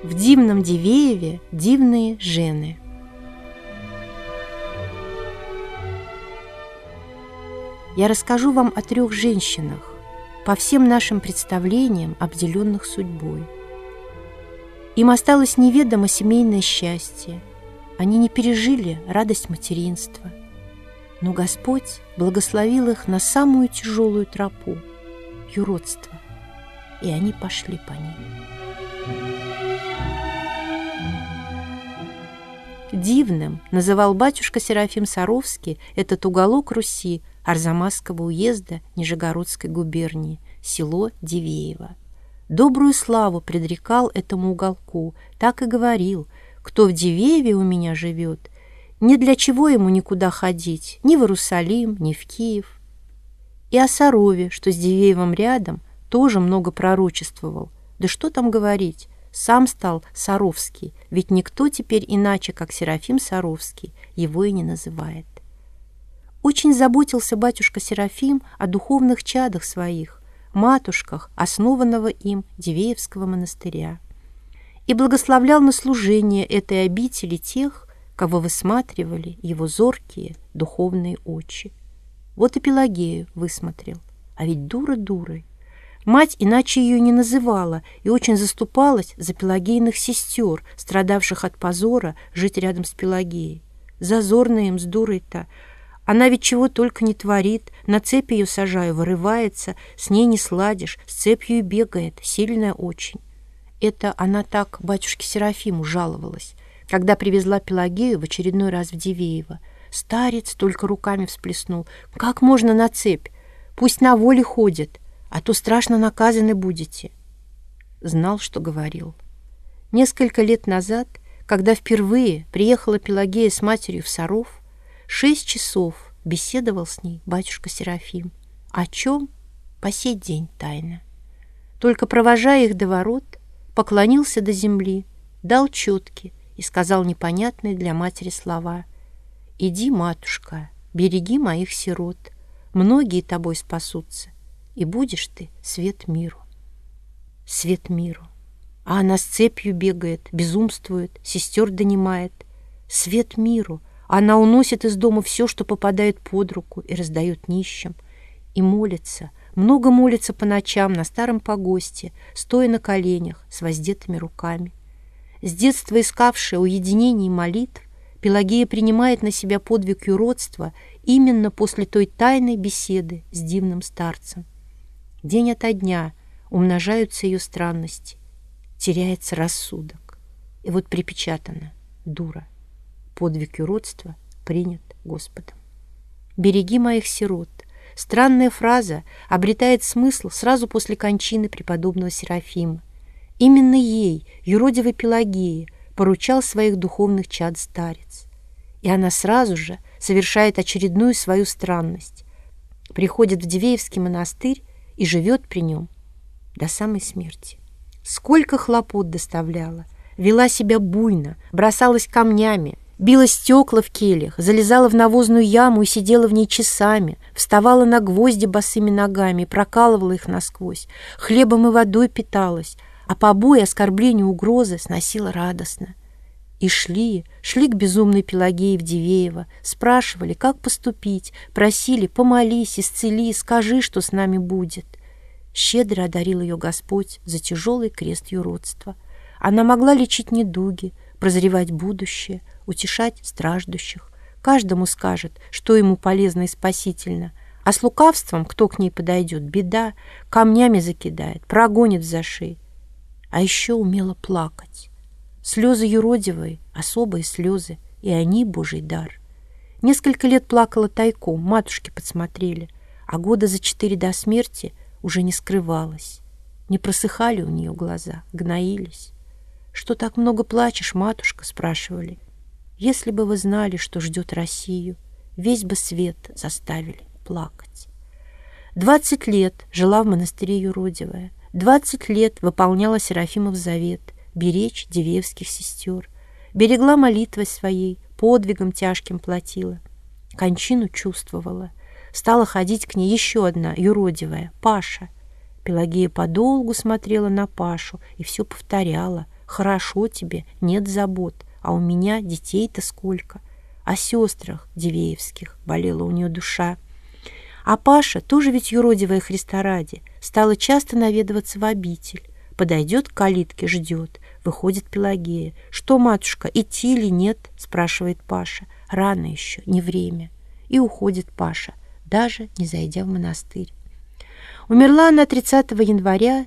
В дивном Дивееве дивные жены. Я расскажу вам о 3 женщинах, по всем нашим представлениям, обделенных судьбой. Им осталось неведомо семейное счастье, они не пережили радость материнства, но Господь благословил их на самую тяжелую тропу – юродство, и они пошли по ней. Дивным называл батюшка Серафим Саровский этот уголок Руси Арзамасского уезда Нижегородской губернии, село Дивеево. Добрую славу предрекал этому уголку, так и говорил: кто в Дивееве у меня живет, ни для чего ему никуда ходить, ни в Иерусалим, ни в Киев. И о Сарове, что с Дивеевым рядом, тоже много пророчествовал. Да что там говорить, сам стал Саровский, ведь никто теперь иначе, как Серафим Саровский, его и не называет. Очень заботился батюшка Серафим о духовных чадах своих, матушках основанного им Дивеевского монастыря, и благословлял на служение этой обители тех, кого высматривали его зоркие духовные очи. Вот и Пелагею высмотрел, а ведь дура дурой. Мать иначе ее не называла и очень заступалась за Пелагейных сестер, страдавших от позора жить рядом с Пелагеей. Зазорно им с дурой-то. Она ведь чего только не творит, на цепь ее сажаю, вырывается, с ней не сладишь, с цепью и бегает, сильная очень. Это она так батюшке Серафиму жаловалась, когда привезла Пелагею в очередной раз в Дивеево. Старец только руками всплеснул. Как можно на цепь? Пусть на воле ходит, а то страшно наказаны будете. Знал, что говорил. Несколько лет назад, когда впервые приехала Пелагея с матерью в Саров, 6 часов беседовал с ней батюшка Серафим. О чем? По сей день тайна. Только провожая их до ворот, поклонился до земли, дал четки и сказал непонятные для матери слова: «Иди, матушка, береги моих сирот, многие тобой спасутся, и будешь ты свет миру». Свет миру. А она с цепью бегает, безумствует, сестер донимает. Свет миру. Она уносит из дома все, что попадает под руку, и раздает нищим. И молится, много молится по ночам на старом погосте, стоя на коленях с воздетыми руками. С детства искавшая уединение и молитв, Пелагея принимает на себя подвиг юродства именно после той тайной беседы с дивным старцем. День ото дня умножаются ее странности, теряется рассудок. И вот припечатано: дура. Подвиг юродства принят Господом. «Береги моих сирот». Странная фраза обретает смысл сразу после кончины преподобного Серафима. Именно ей, юродивой Пелагее, поручал своих духовных чад старец. И она сразу же совершает очередную свою странность. Приходит в Дивеевский монастырь и живет при нем до самой смерти. Сколько хлопот доставляла, вела себя буйно, бросалась камнями, била стекла в кельях, залезала в навозную яму и сидела в ней часами, вставала на гвозди босыми ногами и прокалывала их насквозь, хлебом и водой питалась, а побои, оскорбления, угрозы сносила радостно. И шли к безумной Пелагее в Дивеево, спрашивали, как поступить, просили: помолись, исцели, скажи, что с нами будет. Щедро одарил ее Господь за тяжелый крест юродства. Она могла лечить недуги, прозревать будущее, утешать страждущих. Каждому скажет, что ему полезно и спасительно. А с лукавством, кто к ней подойдет, беда, камнями закидает, прогонит за шею. А еще умела плакать. Слезы юродивой — особые слезы, и они — Божий дар. Несколько лет плакала тайком, матушки подсмотрели, а года за 4 до смерти уже не скрывалась. Не просыхали у нее глаза, гноились. «Что так много плачешь, матушка?» — спрашивали. «Если бы вы знали, что ждет Россию, весь бы свет заставили плакать». 20 лет жила в монастыре юродивая, 20 лет выполняла Серафимов завет беречь дивеевских сестер, берегла молитвой своей, подвигом тяжким платила. Кончину чувствовала. Стала ходить к ней еще одна юродивая, Паша. Пелагея подолгу смотрела на Пашу и все повторяла: хорошо тебе, нет забот, а у меня детей-то сколько. О сестрах Дивеевских болела у нее душа. А Паша, тоже ведь юродивая Христа ради, стала часто наведываться в обитель. Подойдет к калитке, ждет. Выходит Пелагея. «Что, матушка, идти или нет?» — спрашивает Паша. «Рано еще, не время». И уходит Паша, даже не зайдя в монастырь. Умерла она 30 января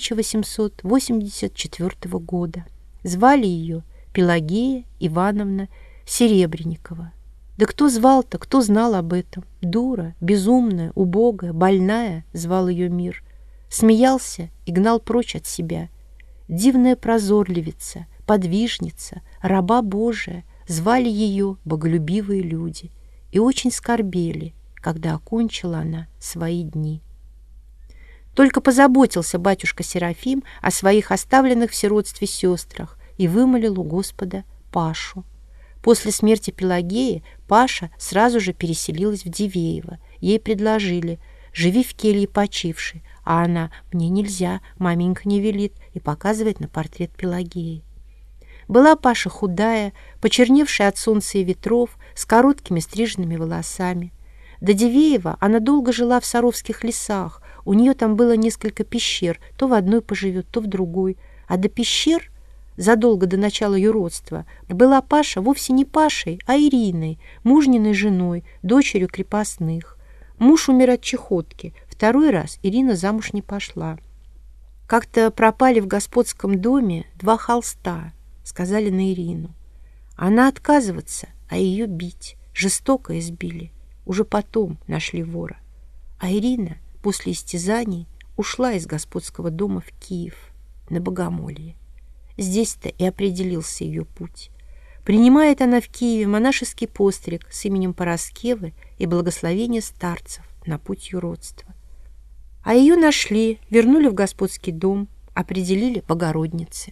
1884 года. Звали ее Пелагея Ивановна Серебренникова. Да кто звал-то, кто знал об этом? Дура, безумная, убогая, больная, звал ее мир. Смеялся и гнал прочь от себя. Дивная прозорливица, подвижница, раба Божия, звали ее боголюбивые люди и очень скорбели, когда окончила она свои дни. Только позаботился батюшка Серафим о своих оставленных в сиротстве сестрах и вымолил у Господа Пашу. После смерти Пелагеи Паша сразу же переселилась в Дивеево. Ей предложили: «Живи в келье почившей», а она: «Мне нельзя, маменька не велит», и показывает на портрет Пелагеи. Была Паша худая, почерневшая от солнца и ветров, с короткими стриженными волосами. До Дивеева она долго жила в Саровских лесах. У нее там было несколько пещер, то в одной поживет, то в другой. А до пещер, задолго до начала юродства, была Паша вовсе не Пашей, а Ириной, мужниной женой, дочерью крепостных. Муж умер от чехотки. Второй раз Ирина замуж не пошла. Как-то пропали в господском доме 2 холста, сказали на Ирину. Она отказываться, а ее бить. Жестоко избили. Уже потом нашли вора. А Ирина после истязаний ушла из господского дома в Киев, на Богомолье. Здесь-то и определился ее путь. Принимает она в Киеве монашеский постриг с именем Параскевы и благословение старцев на путь юродства. А ее нашли, вернули в господский дом, определили Богородице.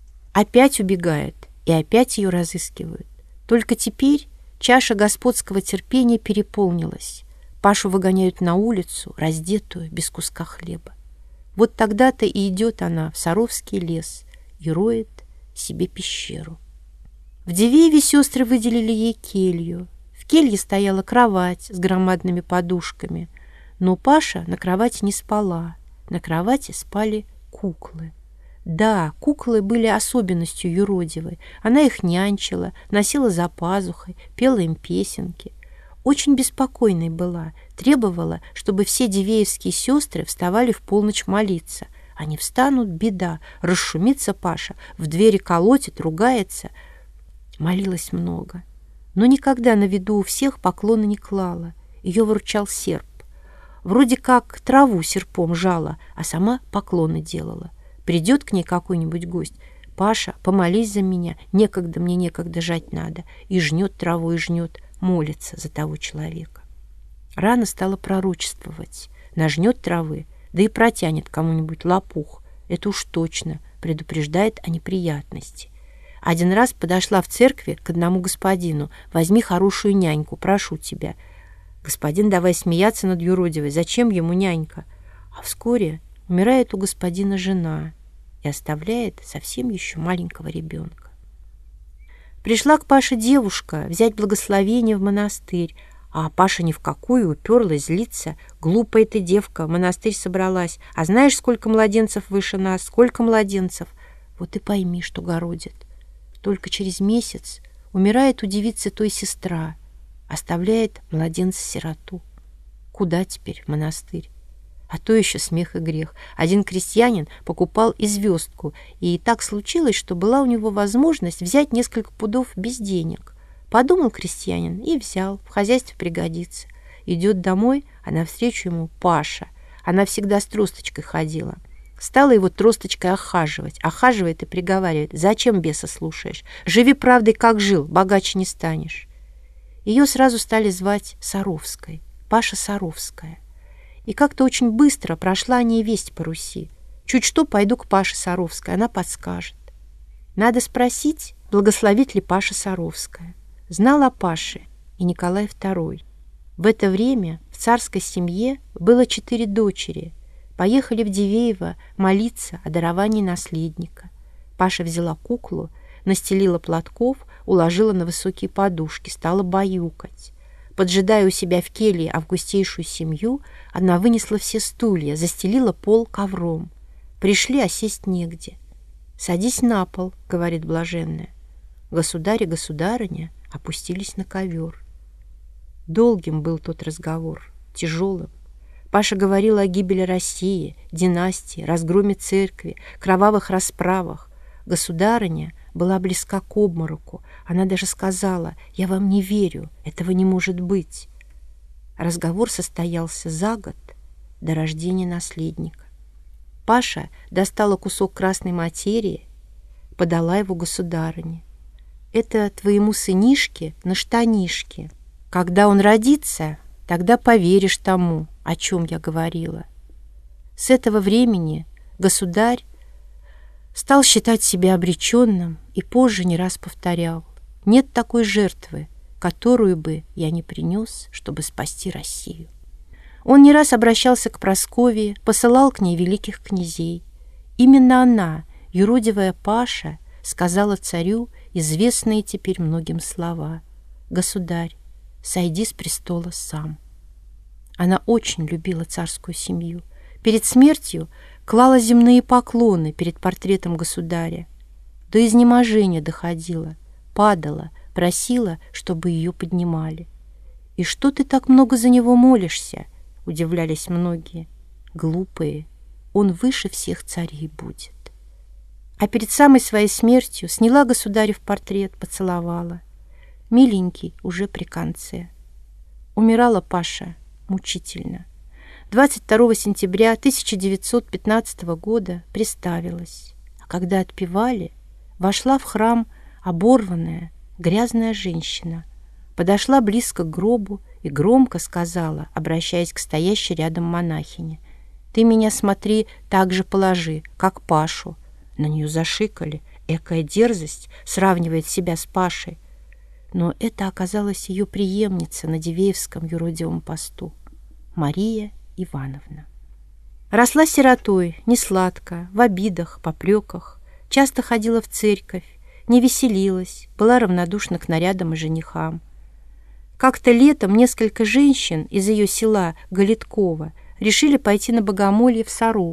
Опять убегает, и опять ее разыскивают. Только теперь чаша господского терпения переполнилась. Пашу выгоняют на улицу, раздетую, без куска хлеба. Вот тогда-то и идет она в Саровский лес и роет себе пещеру. В Дивееве сестры выделили ей келью. В келье стояла кровать с громадными подушками, но Паша на кровати не спала. На кровати спали куклы. Да, куклы были особенностью юродивой. Она их нянчила, носила за пазухой, пела им песенки. Очень беспокойной была, требовала, чтобы все дивеевские сестры вставали в полночь молиться. Они встанут, беда, расшумится Паша, в двери колотит, ругается. Молилась много, но никогда на виду у всех поклона не клала. Ее выручал серп. Вроде как траву серпом жала, а сама поклоны делала. Придет к ней какой-нибудь гость: «Паша, помолись за меня, некогда, мне некогда, жать надо». И жнет траву, и жнет, молится за того человека. Рано стала пророчествовать. Нажнет травы, да и протянет кому-нибудь лопух. Это уж точно предупреждает о неприятности. Один раз подошла в церкви к одному господину: «Возьми хорошую няньку, прошу тебя». Господин давай смеяться над юродивой: зачем ему нянька? А вскоре умирает у господина жена и оставляет совсем еще маленького ребенка. Пришла к Паше девушка взять благословение в монастырь, а Паша ни в какую, уперлась, злится. «Глупая ты девка, в монастырь собралась. А знаешь, сколько младенцев выше нас? Сколько младенцев?» Вот и пойми, что городит. Только через месяц умирает у девицы той сестра, оставляет младенца-сироту. Куда теперь в монастырь? А то еще смех и грех. Один крестьянин покупал и звездку, и так случилось, что была у него возможность взять несколько пудов без денег. Подумал крестьянин и взял, в хозяйстве пригодится. Идет домой, а навстречу ему Паша. Она всегда с тросточкой ходила. Стала его тросточкой охаживать. Охаживает и приговаривает: «Зачем беса слушаешь? Живи правдой, как жил, богаче не станешь». Ее сразу стали звать Саровской, Паша Саровская. И как-то очень быстро прошла о ней весть по Руси. Чуть что, пойду к Паше Саровской, она подскажет. Надо спросить, благословит ли Паша Саровская. Знал о Паше и Николай II. В это время в царской семье было 4 дочери. Поехали в Дивеево молиться о даровании наследника. Паша взяла куклу, настелила платков, уложила на высокие подушки, стала баюкать. Поджидая у себя в келье августейшую семью, она вынесла все стулья, застелила пол ковром. Пришли, а сесть негде. «Садись на пол», — говорит блаженная. Государь и государыня опустились на ковер. Долгим был тот разговор, тяжелым. Паша говорила о гибели России, династии, разгроме церкви, кровавых расправах. Государыня была близка к обмороку. Она даже сказала: «Я вам не верю, этого не может быть». Разговор состоялся за год до рождения наследника. Паша достала кусок красной материи, подала его государыне. «Это твоему сынишке на штанишке. Когда он родится, тогда поверишь тому, о чем я говорила». С этого времени государь стал считать себя обреченным и позже не раз повторял: «Нет такой жертвы, которую бы я не принес, чтобы спасти Россию». Он не раз обращался к Прасковье, посылал к ней великих князей. Именно она, юродивая Паша, сказала царю известные теперь многим слова: «Государь, сойди с престола сам». Она очень любила царскую семью. Перед смертью клала земные поклоны перед портретом государя. До изнеможения доходила, падала, просила, чтобы ее поднимали. «И что ты так много за него молишься?» — удивлялись многие. «Глупые, он выше всех царей будет». А перед самой своей смертью сняла государев портрет, поцеловала. Миленький уже при конце. Умирала Паша мучительно. 22 сентября 1915 года приставилась, а когда отпевали, вошла в храм оборванная, грязная женщина, подошла близко к гробу и громко сказала, обращаясь к стоящей рядом монахине: «Ты меня, смотри, так же положи, как Пашу». На нее зашикали. Экая дерзость, сравнивает себя с Пашей. Но это оказалась ее преемница на Дивеевском юродивом посту, Мария Ивановна. Росла сиротой, несладко, в обидах, попреках, часто ходила в церковь, не веселилась, была равнодушна к нарядам и женихам. Как-то летом несколько женщин из ее села Галиткова решили пойти на богомолье в Саров.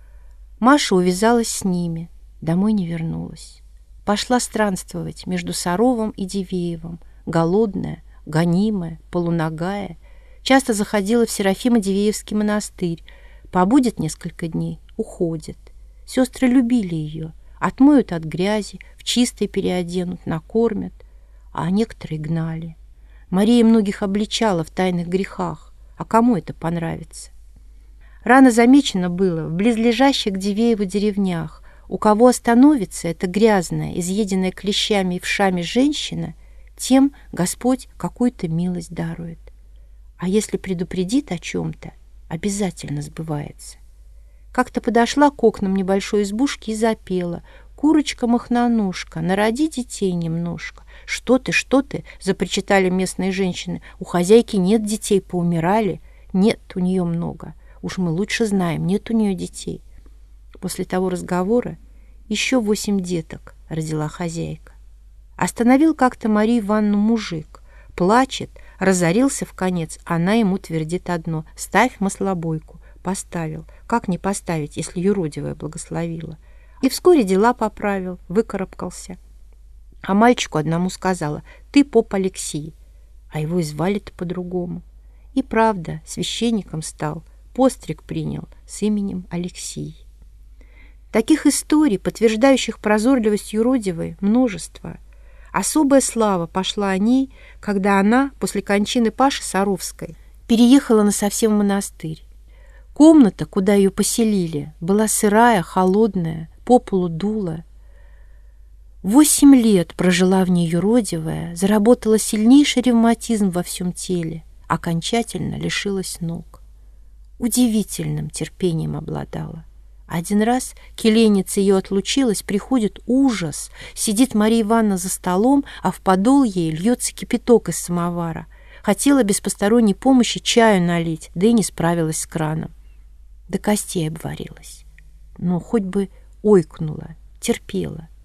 Маша увязалась с ними, домой не вернулась. Пошла странствовать между Саровом и Дивеевым, голодная, гонимая, полуногая. Часто заходила в Серафимо-Дивеевский монастырь, побудет несколько дней, уходит. Сестры любили ее, отмоют от грязи, в чистой переоденут, накормят, а некоторые гнали. Мария многих обличала в тайных грехах, а кому это понравится? Рано замечено было в близлежащих к Дивееву деревнях: у кого остановится эта грязная, изъеденная клещами и вшами женщина, тем Господь какую-то милость дарует. А если предупредит о чем-то, обязательно сбывается. Как-то подошла к окнам небольшой избушки и запела: «Курочка-махноножка, народи детей немножко». Что ты?» — запричитали местные женщины. «У хозяйки нет детей, поумирали». «Нет, у нее много. Уж мы лучше знаем, нет у нее детей». После того разговора еще 8 деток родила хозяйка. Остановил как-то Марию Ивановну мужик. Плачет, разорился вконец. Она ему твердит одно: «Ставь маслобойку». Поставил. Как не поставить, если юродивая благословила? И вскоре дела поправил, выкарабкался. А мальчику одному сказала: «Ты поп Алексий». А его и звали-то по-другому. И правда, священником стал, постриг принял с именем Алексий. Таких историй, подтверждающих прозорливость юродивой, множество. Особая слава пошла о ней, когда она, после кончины Паши Саровской, переехала насовсем в монастырь. Комната, куда ее поселили, была сырая, холодная, по полу дуло. 8 лет прожила в ней юродивая, заработала сильнейший ревматизм во всем теле, окончательно лишилась ног. Удивительным терпением обладала. Один раз келейница ее отлучилась, приходит ужас. Сидит Мария Ивановна за столом, а в подол ей льется кипяток из самовара. Хотела без посторонней помощи чаю налить, да и не справилась с краном. До костей обварилась. Но хоть бы ойкнула, терпела.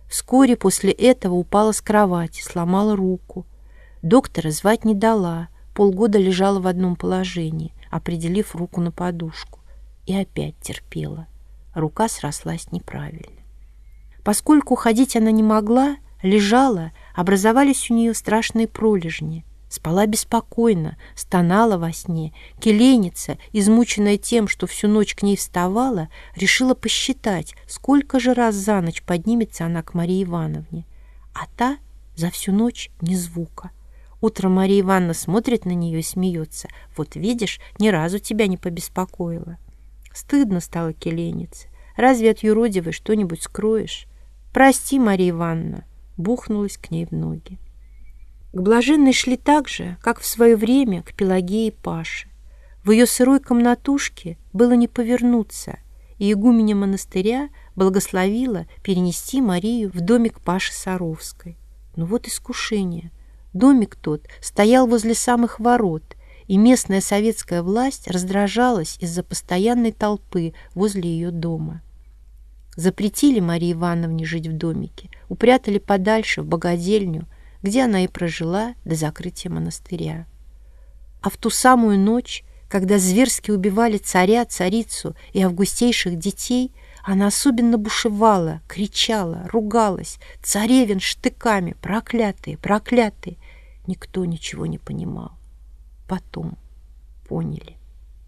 Вскоре после этого упала с кровати, сломала руку. Доктора звать не дала, полгода лежала в одном положении, определив руку на подушку. И опять терпела. Рука срослась неправильно. Поскольку ходить она не могла, лежала, образовались у нее страшные пролежни. Спала беспокойно, стонала во сне. Келеница, измученная тем, что всю ночь к ней вставала, решила посчитать, сколько же раз за ночь поднимется она к Марии Ивановне. А та за всю ночь ни звука. Утром Мария Ивановна смотрит на нее и смеется. «Вот видишь, ни разу тебя не побеспокоила». Стыдно стало келенице. «Разве от юродивой что-нибудь скроешь?» «Прости, Мария Ивановна», бухнулась к ней в ноги. К блаженной шли так же, как в свое время к Пелагее и Паше. В ее сырой комнатушке было не повернуться, и игуменя монастыря благословила перенести Марию в домик Паши Саровской. Но вот искушение. Домик тот стоял возле самых ворот, и местная советская власть раздражалась из-за постоянной толпы возле ее дома. Запретили Марии Ивановне жить в домике, упрятали подальше в богадельню, где она и прожила до закрытия монастыря. А в ту самую ночь, когда зверски убивали царя, царицу и августейших детей, она особенно бушевала, кричала, ругалась: «Царевин штыками! Проклятые, проклятые!» Никто ничего не понимал. Потом поняли.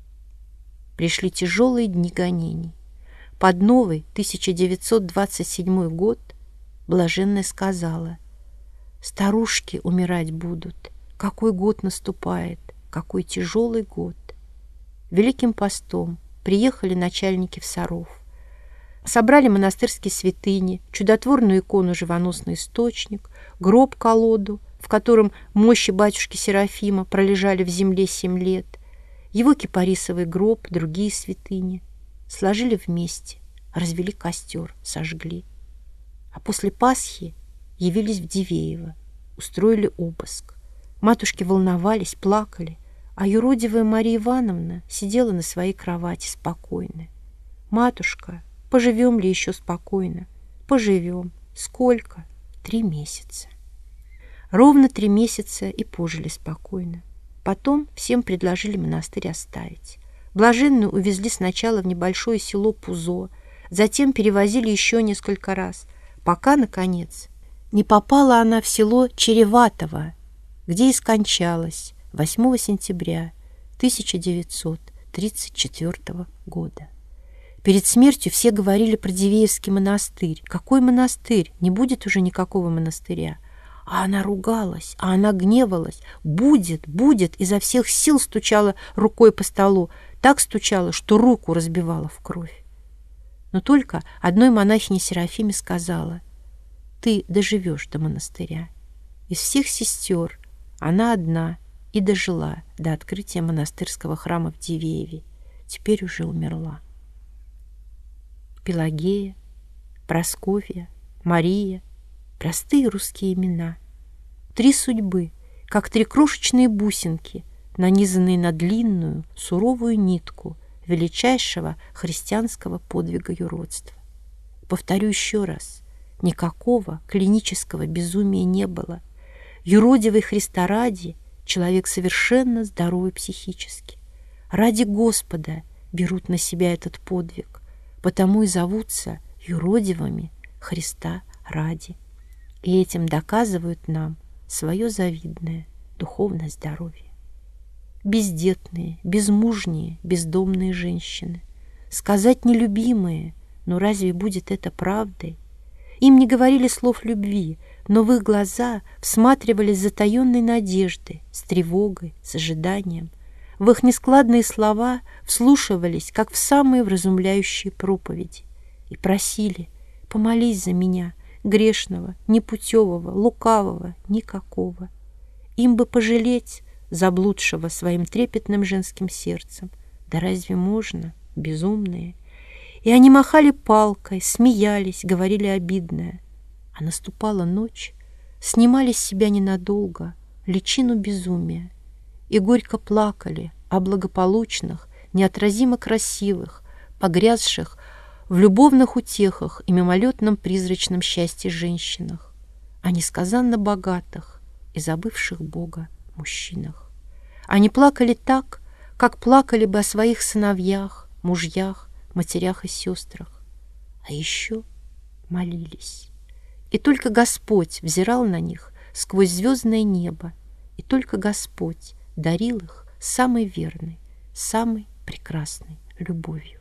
Пришли тяжелые дни гонений. Под новый 1927 год блаженная сказала: «Старушки умирать будут. Какой год наступает, какой тяжелый год». Великим постом приехали начальники в Саров. Собрали монастырские святыни, чудотворную икону «Живоносный источник», гроб-колоду, в котором мощи батюшки Серафима пролежали в земле 7 лет, его кипарисовый гроб, другие святыни. Сложили вместе, развели костер, сожгли. А после Пасхи явились в Дивеево, устроили обыск. Матушки волновались, плакали, а юродивая Мария Ивановна сидела на своей кровати спокойно. «Матушка, поживем ли еще спокойно?» «Поживем. Сколько?» 3 месяца. Ровно 3 месяца и пожили спокойно. Потом всем предложили монастырь оставить. Блаженную увезли сначала в небольшое село Пузо, затем перевозили еще несколько раз, пока, наконец, не попала она в село Череватово, где и скончалась 8 сентября 1934 года. Перед смертью все говорили про Дивеевский монастырь. Какой монастырь? Не будет уже никакого монастыря. А она ругалась, а она гневалась. Будет, будет, изо всех сил стучала рукой по столу. Так стучала, что руку разбивала в кровь. Но только одной монахине Серафиме сказала: «Ты доживешь до монастыря». Из всех сестер она одна и дожила до открытия монастырского храма в Дивееве. Теперь уже умерла. Пелагея, Прасковья, Мария — простые русские имена. 3 судьбы, как 3 крошечные бусинки, нанизанные на длинную, суровую нитку величайшего христианского подвига юродства. Повторю еще раз, никакого клинического безумия не было. Юродивый Христа ради человек совершенно здоровый психически. Ради Господа берут на себя этот подвиг, потому и зовутся юродивыми Христа ради. И этим доказывают нам свое завидное духовное здоровье. Бездетные, безмужние, бездомные женщины. Сказать нелюбимые, но разве будет это правдой? Им не говорили слов любви, но в их глаза всматривались с затаенной надеждой, с тревогой, с ожиданием. В их нескладные слова вслушивались, как в самые вразумляющие проповеди, и просили: «Помолись за меня, грешного, непутевого, лукавого, никакого». Им бы пожалеть заблудшего своим трепетным женским сердцем. Да разве можно, безумные? И они махали палкой, смеялись, говорили обидное. А наступала ночь, снимали с себя ненадолго личину безумия и горько плакали о благополучных, неотразимо красивых, погрязших в любовных утехах и мимолетном призрачном счастье женщинах, о несказанно богатых и забывших Бога мужчинах. Они плакали так, как плакали бы о своих сыновьях, мужьях, матерях и сестрах. А еще молились. И только Господь взирал на них сквозь звездное небо, и только Господь дарил их самой верной, самой прекрасной любовью.